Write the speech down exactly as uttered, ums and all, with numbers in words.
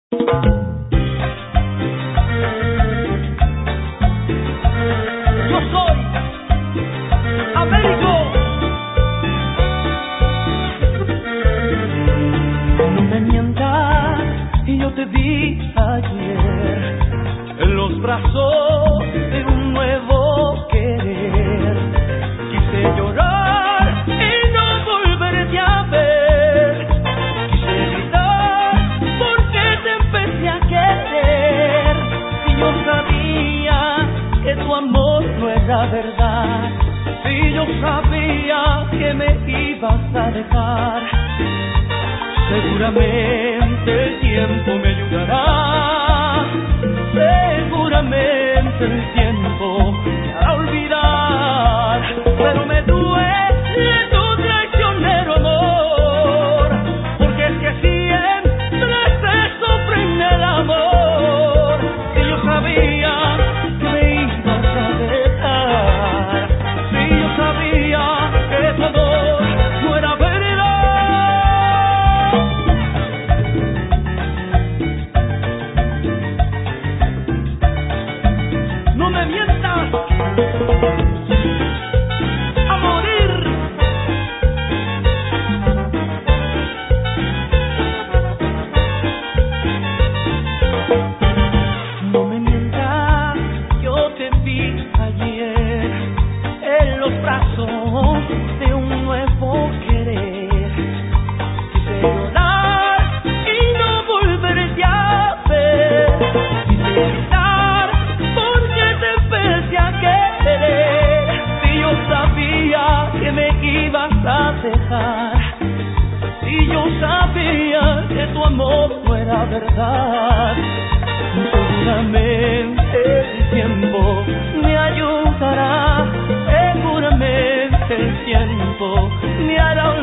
Yo soy Américo. No me mientas, yo te vi ayer en los brazos de un nuevo querer. Quise llorar y no volverte a ver. Quise gritar porque te empecé a querer. Y yo sabía que tu amor no era verdad. Y yo sabía que me ibas a dejar. Seguramente el tiempo me ayudará. Seguramente el tiempo me hará olvidar. Pero me duele tu traicionero amor, porque es que siempre se sufre el amor. Si yo sabía que me ibas a dejar, si yo sabía que tu amor no era verdad. No me mientas, a morir. No me mientas, yo te vi ayer en los brazos de un nuevo querer. Quise llorar y no volverte a ver. Quise gritar porque te empecé a querer. Si yo sabía que me ibas a dejar, si yo sabía que tu amor no era verdad. Seguramente el tiempo me ayudará. Seguramente el tiempo me hará